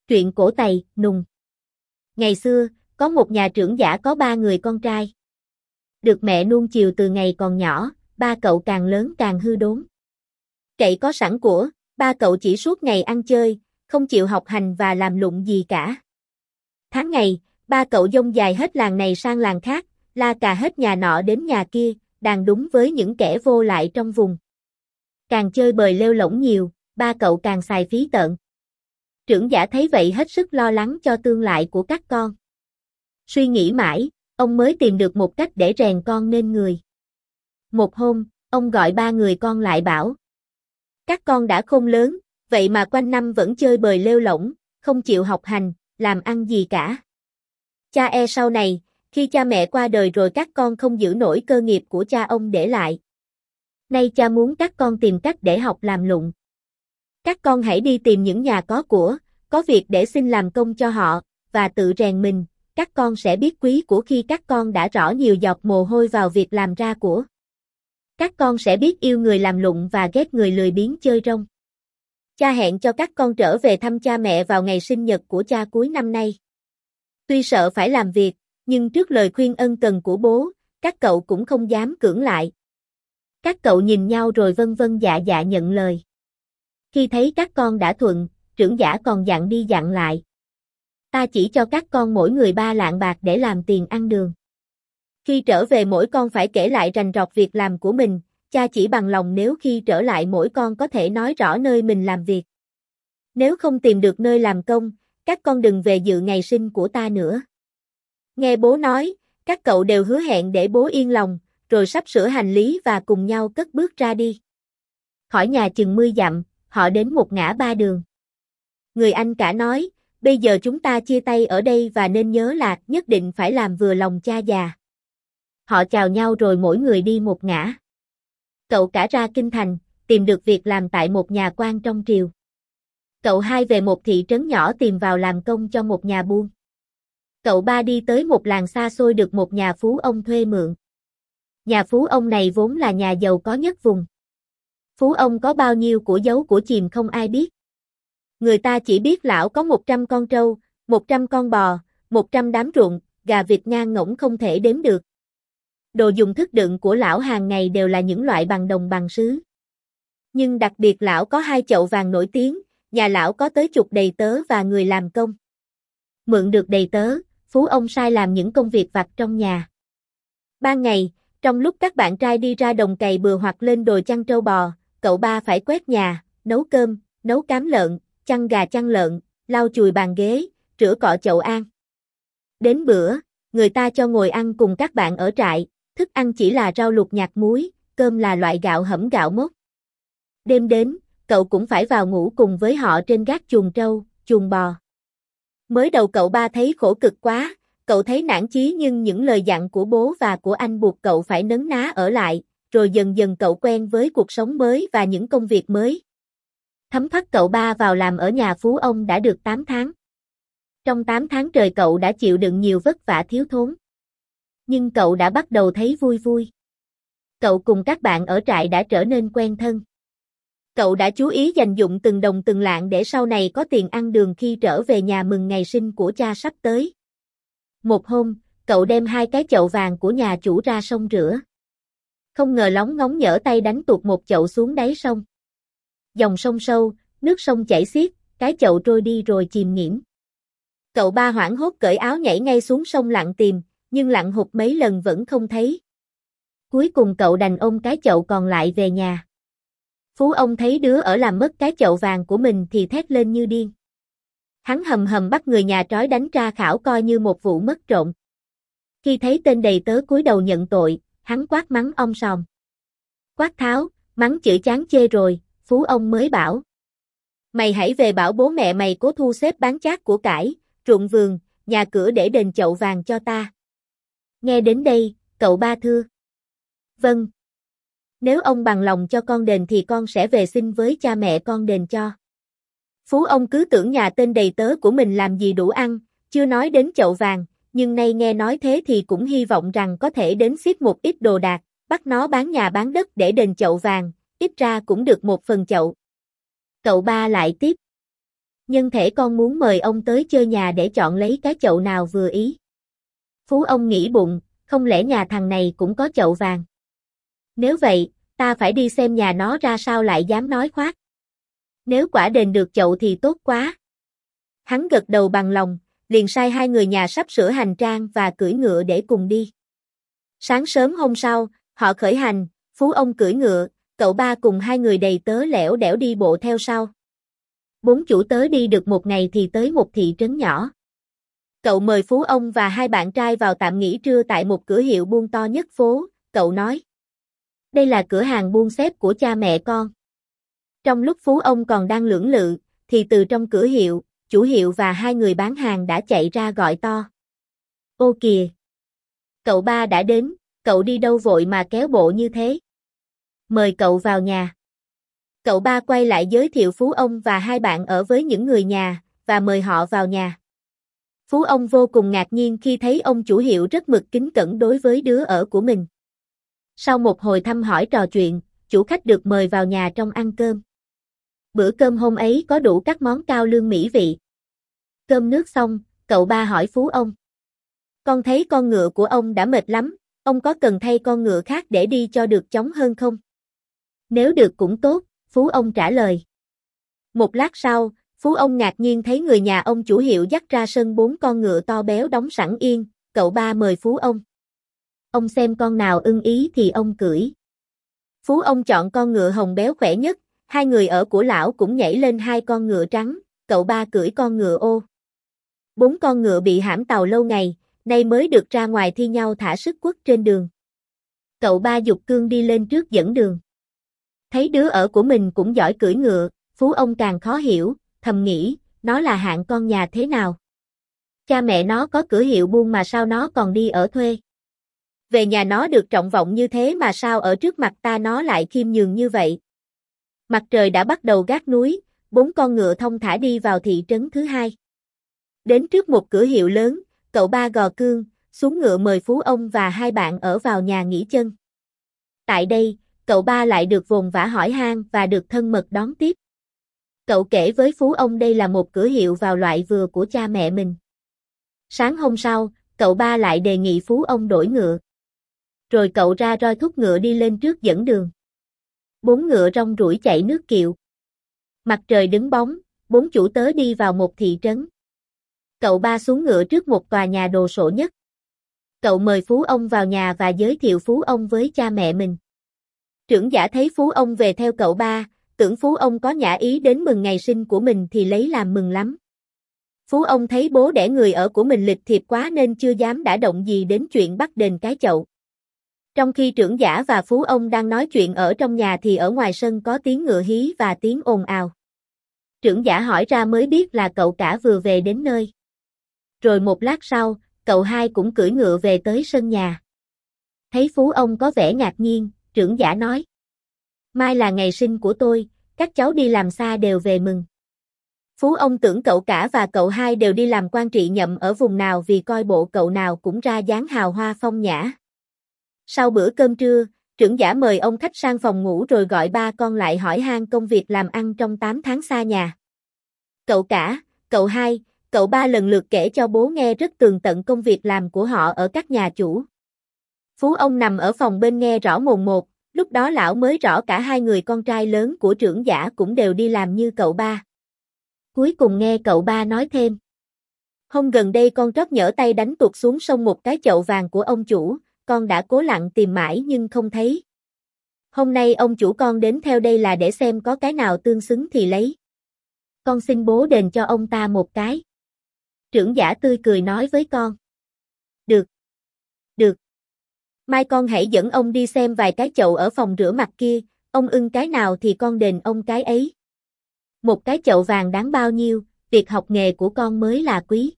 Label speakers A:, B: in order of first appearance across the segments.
A: Truyện cổ Tày, Nùng. Ngày xưa, có một nhà trưởng giả có 3 người con trai. Được mẹ nuông chiều từ ngày còn nhỏ, ba cậu càng lớn càng hư đốn. Cậy có sẵn của, ba cậu chỉ suốt ngày ăn chơi, không chịu học hành và làm lụng gì cả. Tháng ngày, ba cậu dông dài hết làng này sang làng khác, la cà hết nhà nọ đến nhà kia, đàn đúng với những kẻ vô lại trong vùng. Càng chơi bời lêu lổng nhiều, ba cậu càng xài phí tợn. Trưởng giả thấy vậy hết sức lo lắng cho tương lai của các con. Suy nghĩ mãi, ông mới tìm được một cách để rèn con nên người. Một hôm, ông gọi 3 người con lại bảo: các con đã khôn lớn, vậy mà quanh năm vẫn chơi bời lêu lổng, không chịu học hành, làm ăn gì cả. Cha e sau này, khi cha mẹ qua đời rồi các con không giữ nổi cơ nghiệp của cha ông để lại. Nay cha muốn các con tìm cách để học làm lụng. Các con hãy đi tìm những nhà có của, có việc để xin làm công cho họ, và tự rèn mình, các con sẽ biết quý của khi các con đã rõ nhiều giọt mồ hôi vào việc làm ra của. Các con sẽ biết yêu người làm lụng và ghét người lười biếng chơi rông. Cha hẹn cho các con trở về thăm cha mẹ vào ngày sinh nhật của cha cuối năm nay. Tuy sợ phải làm việc, nhưng trước lời khuyên ân cần của bố, các cậu cũng không dám cưỡng lại. Các cậu nhìn nhau rồi vâng vâng dạ dạ nhận lời. Khi thấy các con đã thuận, trưởng giả còn dặn đi dặn lại: ta chỉ cho các con mỗi người 3 lạng bạc để làm tiền ăn đường. Khi trở về mỗi con phải kể lại rành rọt việc làm của mình, cha chỉ bằng lòng nếu khi trở lại mỗi con có thể nói rõ nơi mình làm việc. Nếu không tìm được nơi làm công, các con đừng về dự ngày sinh của ta nữa. Nghe bố nói, các cậu đều hứa hẹn để bố yên lòng, rồi sắp sửa hành lý và cùng nhau cất bước ra đi. Khỏi nhà chừng 10 dặm, họ đến một ngã ba đường. Người anh cả nói: bây giờ chúng ta chia tay ở đây và nên nhớ là nhất định phải làm vừa lòng cha già. Họ chào nhau rồi mỗi người đi một ngã. Cậu cả ra kinh thành, tìm được việc làm tại một nhà quan trong triều. Cậu hai về một thị trấn nhỏ tìm vào làm công cho một nhà buôn. Cậu ba đi tới một làng xa xôi được một nhà phú ông thuê mượn. Nhà phú ông này vốn là nhà giàu có nhất vùng. Phú ông có bao nhiêu của giấu của chìm không ai biết. Người ta chỉ biết lão có 100 con trâu, 100 con bò, 100 đám ruộng, gà vịt ngang ngỗng không thể đếm được. Đồ dùng thức đựng của lão hàng ngày đều là những loại bằng đồng bằng sứ. Nhưng đặc biệt lão có 2 chậu vàng nổi tiếng, nhà lão có tới chục đầy tớ và người làm công. Mượn được đầy tớ, phú ông sai làm những công việc vặt trong nhà. Ban ngày, trong lúc các bạn trai đi ra đồng cày bừa hoặc lên đồi chăn trâu bò, cậu ba phải quét nhà, nấu cơm, nấu cám lợn, chăn gà chăn lợn, lau chùi bàn ghế, rửa cọ chậu an. Đến bữa, người ta cho ngồi ăn cùng các bạn ở trại, thức ăn chỉ là rau luộc nhạt muối, cơm là loại gạo hẩm gạo mốc. Đêm đến, cậu cũng phải vào ngủ cùng với họ trên gác chuồng trâu, chuồng bò. Mới đầu cậu ba thấy khổ cực quá, cậu thấy nản chí nhưng những lời dặn của bố và của anh buộc cậu phải nấn ná ở lại, rồi dần dần cậu quen với cuộc sống mới và những công việc mới. Thấm thoát cậu ba vào làm ở nhà phú ông đã được 8 tháng. Trong 8 tháng trời cậu đã chịu đựng nhiều vất vả thiếu thốn. Nhưng cậu đã bắt đầu thấy vui vui. Cậu cùng các bạn ở trại đã trở nên quen thân. Cậu đã chú ý dành dụm từng đồng từng lạng để sau này có tiền ăn đường khi trở về nhà mừng ngày sinh của cha sắp tới. Một hôm, cậu đem 2 cái chậu vàng của nhà chủ ra sông rửa. Không ngờ lóng ngóng nhỡ tay đánh tuột một chậu xuống đáy sông. Dòng sông sâu, nước sông chảy xiết, cái chậu trôi đi rồi chìm nghiễm. Cậu ba hoảng hốt cởi áo nhảy ngay xuống sông lặn tìm, nhưng lặn hụt mấy lần vẫn không thấy. Cuối cùng cậu đành ôm cái chậu còn lại về nhà. Phú ông thấy đứa ở làm mất cái chậu vàng của mình thì thét lên như điên. Hắn hầm hầm bắt người nhà trói đánh tra khảo coi như một vụ mất trộm. Khi thấy tên đầy tớ cúi đầu nhận tội, hắn quát mắng om sòm. Quát tháo, mắng chửi chán chê rồi, Phú ông mới bảo: mày hãy về bảo bố mẹ mày cố thu xếp bán chác của cải, ruộng vườn, nhà cửa để đền chậu vàng cho ta. Nghe đến đây, cậu ba thưa: vâng. Nếu ông bằng lòng cho con đền thì con sẽ về xin với cha mẹ con đền cho. Phú ông cứ tưởng nhà tên đầy tớ của mình làm gì đủ ăn, chưa nói đến chậu vàng, nhưng nay nghe nói thế thì cũng hy vọng rằng có thể đến xiết một ít đồ đạc, bắt nó bán nhà bán đất để đền chậu vàng, ít ra cũng được một phần chậu. Cậu ba lại tiếp: Nhân thể con muốn mời ông tới chơi nhà để chọn lấy cái chậu nào vừa ý. Phú ông nghĩ bụng, không lẽ nhà thằng này cũng có chậu vàng? Nếu vậy, ta phải đi xem nhà nó ra sao lại dám nói khoác. Nếu quả đền được chậu thì tốt quá. Hắn gật đầu bằng lòng, liền sai hai người nhà sắp sửa hành trang và cưỡi ngựa để cùng đi. Sáng sớm hôm sau, họ khởi hành, Phú ông cưỡi ngựa, cậu ba cùng hai người đầy tớ lẻo đẻo đi bộ theo sau. Bốn chủ tớ đi được một ngày thì tới một thị trấn nhỏ. Cậu mời Phú ông và hai bạn trai vào tạm nghỉ trưa tại một cửa hiệu buôn to nhất phố, cậu nói. Đây là cửa hàng buôn xếp của cha mẹ con. Trong lúc Phú ông còn đang lưỡng lự, thì từ trong cửa hiệu, chủ hiệu và hai người bán hàng đã chạy ra gọi to. Ô kìa! Cậu ba đã đến, cậu đi đâu vội mà kéo bộ như thế? Mời cậu vào nhà. Cậu ba quay lại giới thiệu Phú ông và hai bạn ở với những người nhà, và mời họ vào nhà. Phú ông vô cùng ngạc nhiên khi thấy ông chủ hiệu rất mực kính cẩn đối với đứa ở của mình. Sau một hồi thăm hỏi trò chuyện, chủ khách được mời vào nhà trong ăn cơm. Bữa cơm hôm ấy có đủ các món cao lương mỹ vị. Cơm nước xong, cậu ba hỏi Phú ông. Con thấy con ngựa của ông đã mệt lắm, ông có cần thay con ngựa khác để đi cho được chóng hơn không? Nếu được cũng tốt, Phú ông trả lời. Một lát sau, Phú ông ngạc nhiên thấy người nhà ông chủ hiệu dắt ra sân 4 con ngựa to béo đóng sẵn yên, cậu ba mời Phú ông. Ông xem con nào ưng ý thì ông cưỡi. Phú ông chọn con ngựa hồng béo khỏe nhất, hai người ở của lão cũng nhảy lên hai con ngựa trắng, cậu ba cưỡi con ngựa ô. 4 con ngựa bị hãm tàu lâu ngày, nay mới được ra ngoài thi nhau thả sức quất trên đường. Cậu ba giục cương đi lên trước dẫn đường. Thấy đứa ở của mình cũng giỏi cưỡi ngựa, Phú ông càng khó hiểu, thầm nghĩ, nó là hạng con nhà thế nào? Cha mẹ nó có cửa hiệu buôn mà sao nó còn đi ở thuê? Về nhà nó được trọng vọng như thế mà sao ở trước mặt ta nó lại khiêm nhường như vậy? Mặt trời đã bắt đầu gác núi, 4 con ngựa thong thả đi vào thị trấn thứ hai. Đến trước một cửa hiệu lớn, cậu ba gò cương, xuống ngựa mời Phú ông và hai bạn ở vào nhà nghỉ chân. Tại đây, cậu ba lại được vồn vã hỏi han và được thân mật đón tiếp. Cậu kể với Phú ông đây là một cửa hiệu vào loại vừa của cha mẹ mình. Sáng hôm sau, cậu ba lại đề nghị Phú ông đổi ngựa. Rồi cậu ra roi thúc ngựa đi lên trước dẫn đường. 4 ngựa rong ruổi chạy nước kiệu. Mặt trời đứng bóng, 4 chủ tớ đi vào một thị trấn. Cậu ba xuống ngựa trước một tòa nhà đồ sộ nhất. Cậu mời Phú ông vào nhà và giới thiệu Phú ông với cha mẹ mình. Trưởng giả thấy Phú ông về theo cậu ba, tưởng Phú ông có nhã ý đến mừng ngày sinh của mình thì lấy làm mừng lắm. Phú ông thấy bố đẻ người ở của mình lịch thiệp quá nên chưa dám đả động gì đến chuyện bắt đền cái chậu. Trong khi trưởng giả và Phú ông đang nói chuyện ở trong nhà thì ở ngoài sân có tiếng ngựa hí và tiếng ồn ào. Trưởng giả hỏi ra mới biết là cậu cả vừa về đến nơi. Rồi một lát sau, cậu hai cũng cưỡi ngựa về tới sân nhà. Thấy Phú ông có vẻ ngạc nhiên, trưởng giả nói. Mai là ngày sinh của tôi, các cháu đi làm xa đều về mừng. Phú ông tưởng cậu cả và cậu hai đều đi làm quan trị nhậm ở vùng nào vì coi bộ cậu nào cũng ra dáng hào hoa phong nhã. Sau bữa cơm trưa, trưởng giả mời ông khách sang phòng ngủ rồi gọi ba con lại hỏi han công việc làm ăn trong 8 tháng xa nhà. Cậu cả, cậu hai, cậu ba lần lượt kể cho bố nghe rất tường tận công việc làm của họ ở các nhà chủ. Phú ông nằm ở phòng bên nghe rõ mồn một, lúc đó lão mới rõ cả hai người con trai lớn của trưởng giả cũng đều đi làm như cậu ba. Cuối cùng nghe cậu ba nói thêm. Hôm gần đây con trót nhỡ tay đánh tuột xuống sông một cái chậu vàng của ông chủ, con đã cố lặng tìm mãi nhưng không thấy. Hôm nay ông chủ con đến theo đây là để xem có cái nào tương xứng thì lấy. Con xin bố đền cho ông ta một cái. Trưởng giả tươi cười nói với con. Được. Được. Mai con hãy dẫn ông đi xem vài cái chậu ở phòng rửa mặt kia, ông ưng cái nào thì con đền ông cái ấy. Một cái chậu vàng đáng bao nhiêu, việc học nghề của con mới là quý.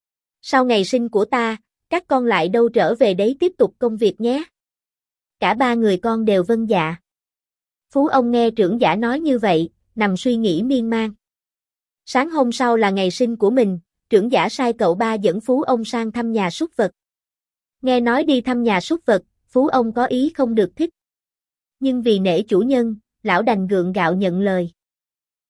A: Sau ngày sinh của ta, các con lại đâu trở về đấy tiếp tục công việc nhé. Cả ba người con đều vâng dạ. Phú ông nghe trưởng giả nói như vậy, nằm suy nghĩ miên man. Sáng hôm sau là ngày sinh của mình, trưởng giả sai cậu ba dẫn Phú ông sang thăm nhà súc vật. Nghe nói đi thăm nhà súc vật, Phú ông có ý không được thích. Nhưng vì nể chủ nhân, lão đành gượng gạo nhận lời.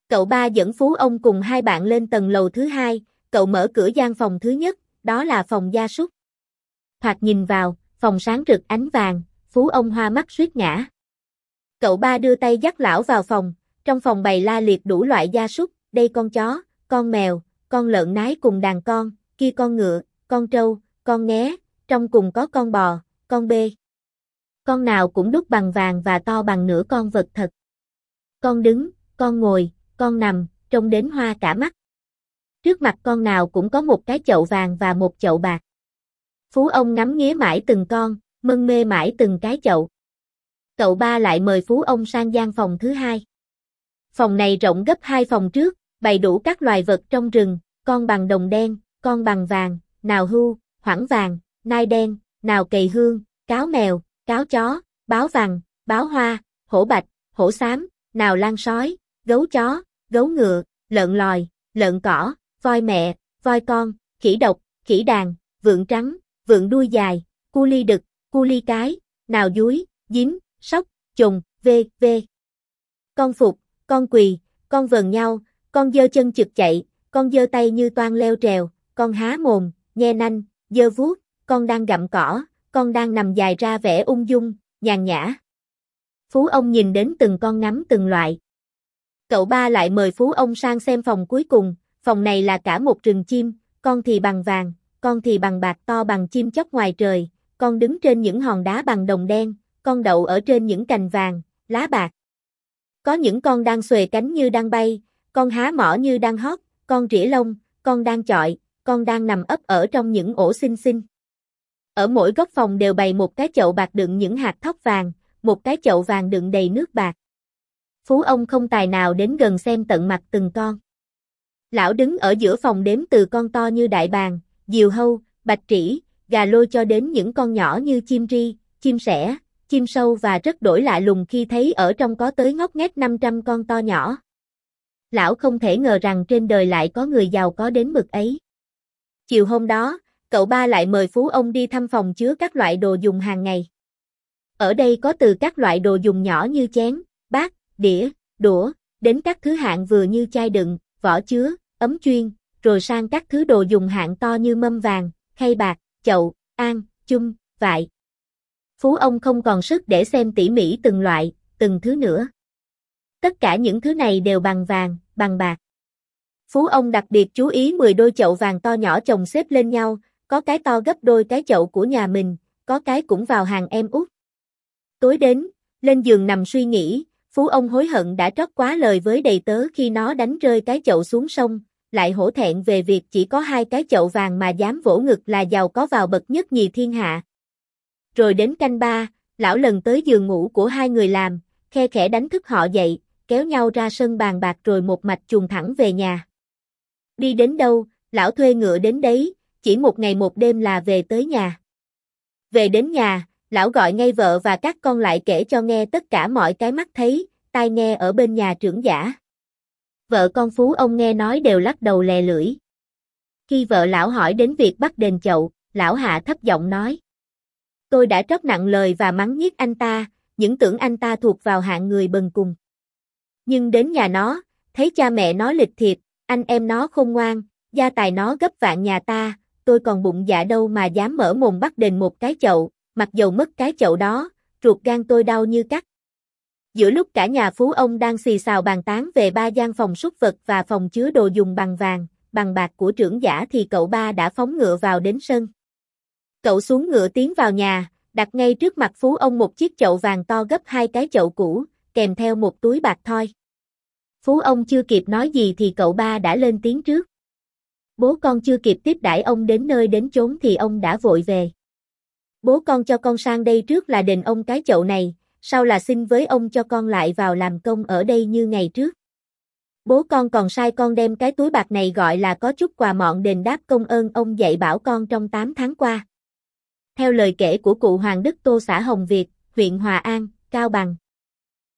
A: Cậu ba dẫn Phú ông cùng hai bạn lên tầng lầu thứ hai, cậu mở cửa gian phòng thứ nhất, đó là phòng gia súc. Thoạt nhìn vào, phòng sáng rực ánh vàng, Phú ông hoa mắt suýt ngã. Cậu ba đưa tay dắt lão vào phòng, trong phòng bày la liệt đủ loại gia súc, đây con chó, con mèo, con lợn nái cùng đàn con, kia con ngựa, con trâu, con nghé, trong cùng có con bò, con bê. Con nào cũng đúc bằng vàng và to bằng nửa con vật thật. Con đứng, con ngồi, con nằm, trông đến hoa cả mắt. Trước mặt con nào cũng có một cái chậu vàng và một chậu bạc. Phú ông ngắm nghía mãi từng con, mân mê mãi từng cái chậu. Cậu ba lại mời Phú ông sang gian phòng thứ hai. Phòng này rộng gấp hai phòng trước, bày đủ các loài vật trong rừng, con bằng đồng đen, con bằng vàng, nào hưu, hoảng vàng, nai đen, nào cầy hương, cáo mèo, cáo chó, báo vàng, báo hoa, hổ bạch, hổ xám, nào lan sói, gấu chó, gấu ngựa, lợn lòi, lợn cỏ, voi mẹ, voi con, khỉ độc, khỉ đàn, vượn trắng, vượn đuôi dài, cu li đực, cu li cái, nào dúi, dính, sóc, trùng, v. Con phục, con quỳ, con vờn nhau, con giơ chân chực chạy, con giơ tay như toan leo trèo, con há mồm, nhe nanh, giơ vuốt, con đang gặm cỏ, con đang nằm dài ra vẻ ung dung, nhàn nhã. Phú ông nhìn đến từng con ngắm từng loại. Cậu ba lại mời Phú ông sang xem phòng cuối cùng, phòng này là cả một rừng chim, con thì bằng vàng, con thì bằng bạc to bằng chim chóc ngoài trời, con đứng trên những hòn đá bằng đồng đen, con đậu ở trên những cành vàng, lá bạc. Có những con đang xuề cánh như đang bay, con há mỏ như đang hót, con rỉa lông, con đang chọi, con đang nằm ấp ở trong những ổ xinh xinh. Ở mỗi góc phòng đều bày một cái chậu bạc đựng những hạt thóc vàng, một cái chậu vàng đựng đầy nước bạc. Phú ông không tài nào đến gần xem tận mặt từng con. Lão đứng ở giữa phòng đếm từ con to như đại bàng, diều hâu, bạch trĩ, gà lôi cho đến những con nhỏ như chim ri, chim sẻ, chim sâu và rất đổi lạ lùng khi thấy ở trong có tới ngót nghét 500 con to nhỏ. Lão không thể ngờ rằng trên đời lại có người giàu có đến bực ấy. Chiều hôm đó, cậu ba lại mời Phú ông đi thăm phòng chứa các loại đồ dùng hàng ngày. Ở đây có từ các loại đồ dùng nhỏ như chén, bát, đĩa, đũa, đến các thứ hạng vừa như chai đựng, vỏ chứa, ấm chuyên, rồi sang các thứ đồ dùng hạng to như mâm vàng, khay bạc, chậu, an, chum, vại. Phú ông không còn sức để xem tỉ mỉ từng loại, từng thứ nữa. Tất cả những thứ này đều bằng vàng, bằng bạc. Phú ông đặc biệt chú ý 10 đôi chậu vàng to nhỏ chồng xếp lên nhau, có cái to gấp đôi cái chậu của nhà mình, có cái cũng vào hàng em út. Tối đến, lên giường nằm suy nghĩ, Phú ông hối hận đã trót quá lời với đầy tớ khi nó đánh rơi cái chậu xuống sông, lại hổ thẹn về việc chỉ có 2 cái chậu vàng mà dám vỗ ngực là giàu có vào bậc nhất nhì thiên hạ. Rồi đến canh 3, lão lần tới giường ngủ của hai người làm, khe khẽ đánh thức họ dậy, kéo nhau ra sân bàn bạc rồi một mạch chuồn thẳng về nhà. Đi đến đâu, lão thuê ngựa đến đấy, chỉ một ngày một đêm là về tới nhà. Về đến nhà, lão gọi ngay vợ và các con lại kể cho nghe tất cả mọi cái mắt thấy, tai nghe ở bên nhà trưởng giả. Vợ con Phú ông nghe nói đều lắc đầu lè lưỡi. Khi vợ lão hỏi đến việc bắt đền chậu, lão hạ thấp giọng nói: Tôi đã trót nặng lời và mắng nhiếc anh ta, những tưởng anh ta thuộc vào hạng người bần cùng. Nhưng đến nhà nó, thấy cha mẹ nó lịch thiệp, anh em nó khôn ngoan, gia tài nó gấp vạn nhà ta, tôi còn bụng dạ đâu mà dám mở mồm bắt đền một cái chậu, mặc dầu mất cái chậu đó, ruột gan tôi đau như cắt. Giữa lúc cả nhà Phú ông đang xì xào bàn tán về 3 gian phòng súc vật và phòng chứa đồ dùng bằng vàng, bằng bạc của trưởng giả thì cậu ba đã phóng ngựa vào đến sân. Cậu xuống ngựa tiến vào nhà, đặt ngay trước mặt Phú ông một chiếc chậu vàng to gấp 2 cái chậu cũ, kèm theo một túi bạc thoi. Phú ông chưa kịp nói gì thì cậu ba đã lên tiếng trước. Bố con chưa kịp tiếp đãi ông đến nơi đến chốn thì ông đã vội về. Bố con cho con sang đây trước là đền ông cái chậu này, sau là xin với ông cho con lại vào làm công ở đây như ngày trước. Bố con còn sai con đem cái túi bạc này gọi là có chút quà mọn đền đáp công ơn ông dạy bảo con trong 8 tháng qua. Theo lời kể của cụ Hoàng Đức Tô xã Hồng Việt, huyện Hòa An, Cao Bằng.